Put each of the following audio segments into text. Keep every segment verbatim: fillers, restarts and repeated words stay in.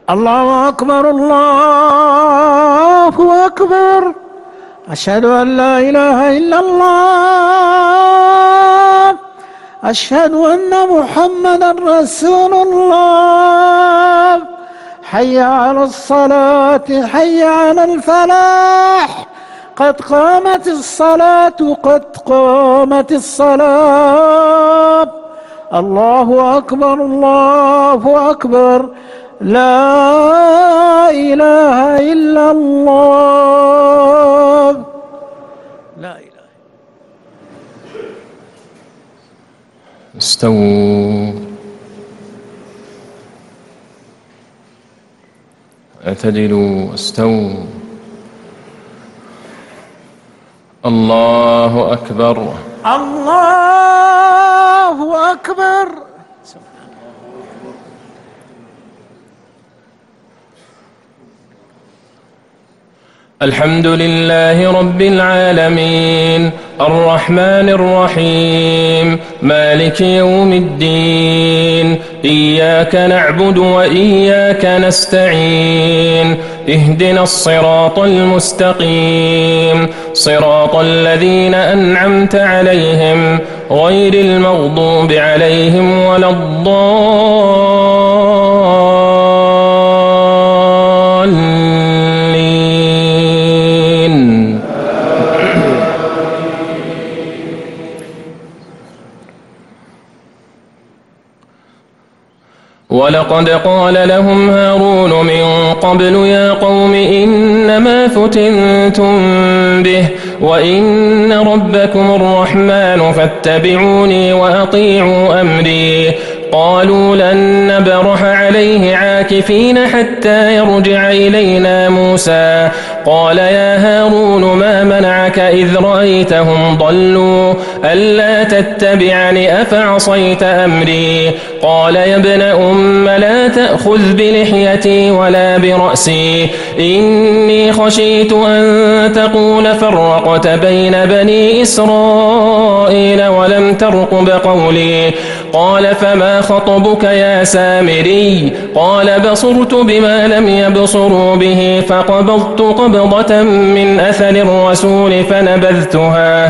الله أكبر الله أكبر. أشهد أن لا إله إلا الله. أشهد أن محمدا رسول الله. حي على الصلاة حي على الفلاح. قد قامت الصلاة قد قامت الصلاة. الله أكبر الله أكبر. لا إله إلا الله. لا إله. استووا اعتدلوا استووا. الله أكبر الله أكبر. الحمد لله رب العالمين الرحمن الرحيم مالك يوم الدين. إياك نعبد وإياك نستعين. اهدنا الصراط المستقيم صراط الذين أنعمت عليهم غير المغضوب عليهم ولا الضالين. ولقد قال لهم هارون من قبل يا قوم إنما فتنتم به وإن ربكم الرحمن فاتبعوني وأطيعوا أمري. قالوا لن نبرح عليه عاكفين حتى يرجع إلينا موسى. قال يا هارون ما منعك إذ رأيتهم ضلوا ألا تتبعني أفعصيت أمري. قال يا ابن أم لا تأخذ بلحيتي ولا برأسي إني خشيت أن تقول فرقت بين بني إسرائيل ولم ترقب قولي. قال فما خطبك يا سامري؟ قال بصرت بما لم يبصروا به فقبضت قبضة من أثر الرسول فنبذتها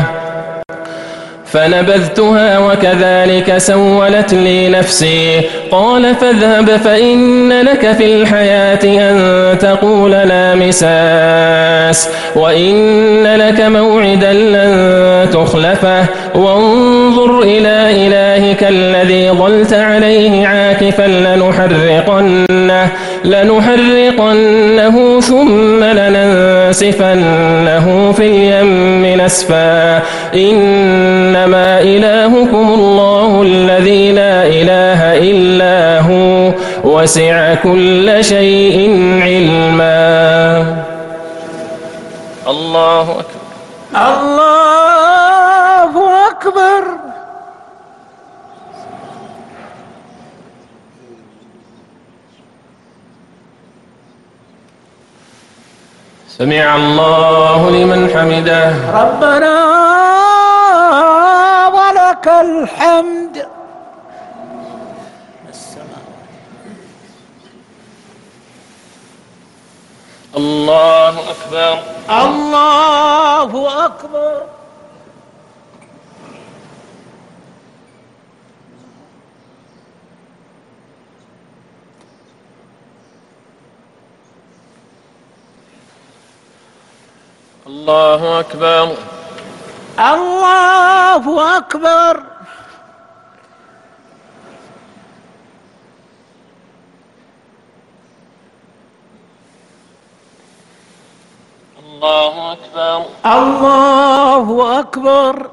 فنبذتها وكذلك سولت لي نفسي. قال فاذهب فإن لك في الحياة أن تقول لا مساس وإن لك موعدا لن تخلفه وانظر إلى إلهك الذي ظلت عليه عاكفا لنحرقنه لنحرقنه ثم لننسفنه في اليم نسفا. إنما إلهكم الله الذي لا إله إلا هو وسع كل شيء علما. الله أكبر الله أكبر. سمع الله لمن حمده. ربنا ولك الحمد. الله أكبر الله أكبر. الله أكبر الله أكبر. الله أكبر الله أكبر.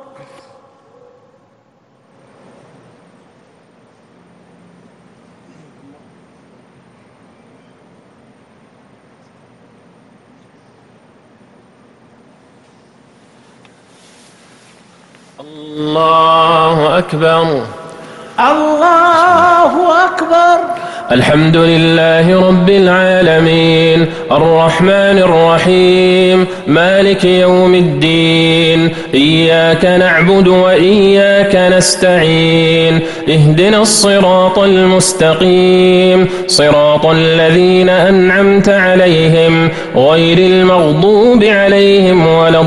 الله أكبر الله أكبر. الحمد لله رب العالمين الرحمن الرحيم مالك يوم الدين إياك نعبد وإياك نستعين اهدنا الصراط المستقيم صراط الذين أنعمت عليهم غير المغضوب عليهم ولا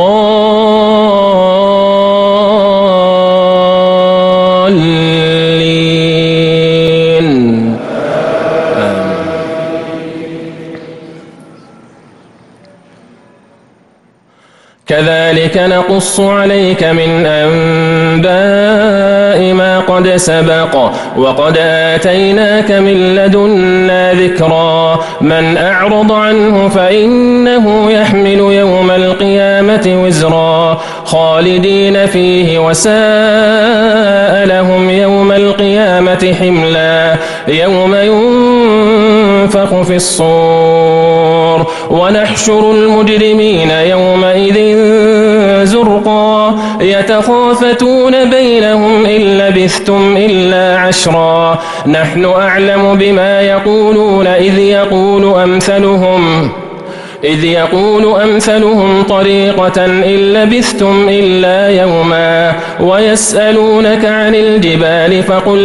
الضالين. كذلك نقص عليك من أنباء ما قد سبق وقد آتيناك من لدنا ذكرا من أعرض عنه فإنه يحمل يوم القيامة وزرا خالدين فيه وساء لهم يوم القيامة حملا يوم ينفخ في الصور ونحشر المجرمين يومئذ زرقا يتخافتون بينهم إن لبثتم إلا عشرا نحن أعلم بما يقولون إذ يقول أمثلهم إذ يقول أمثلهم طريقة إن لبثتم إلا يوما ويسألونك عن الجبال فقل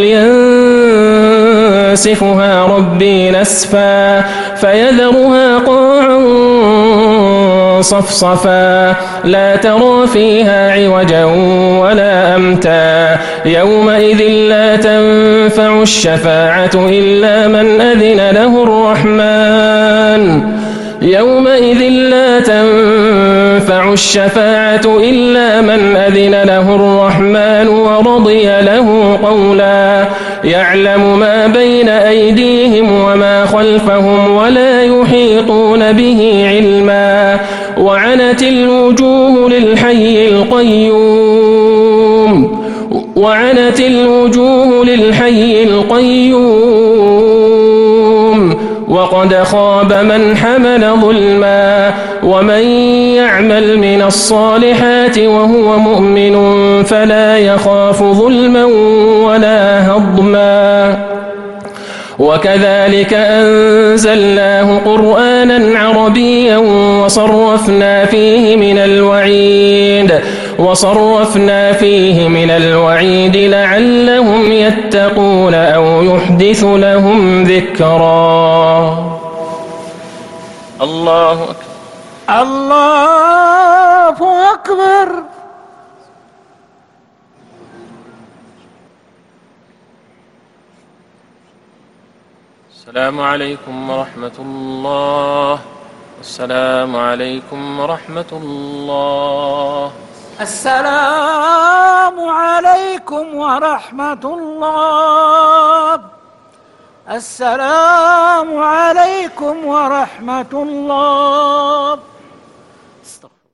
ينسفها ربي نسفا فيذرها قاعا صفصفا لا ترى فيها عوجا ولا أمتا يومئذ لا تنفع الشفاعة إلا من أذن له الرحمن يومئذ لا تنفع الشفاعة إلا من أذن له الرحمن ورضي له قولا يعلم ما بين أيديهم وما خلفهم ولا يحيطون به علما وعنت الوجوه للحي القيوم وعنت الوجوه للحي القيوم وقد خاب من حمل ظلما ومن يعمل من الصالحات وهو مؤمن فلا يخاف ظلما ولا هضما وكذلك أنزلناه قرآنا عربيا وصرفنا فيه من الوعيد وصرفنا فيه من الوعيد لعلهم يتقون أو يحدث لهم ذكرا. الله أكبر. الله أكبر. السلام عليكم ورحمة الله. السلام عليكم ورحمة الله. السلام عليكم ورحمة الله. السلام عليكم ورحمة الله.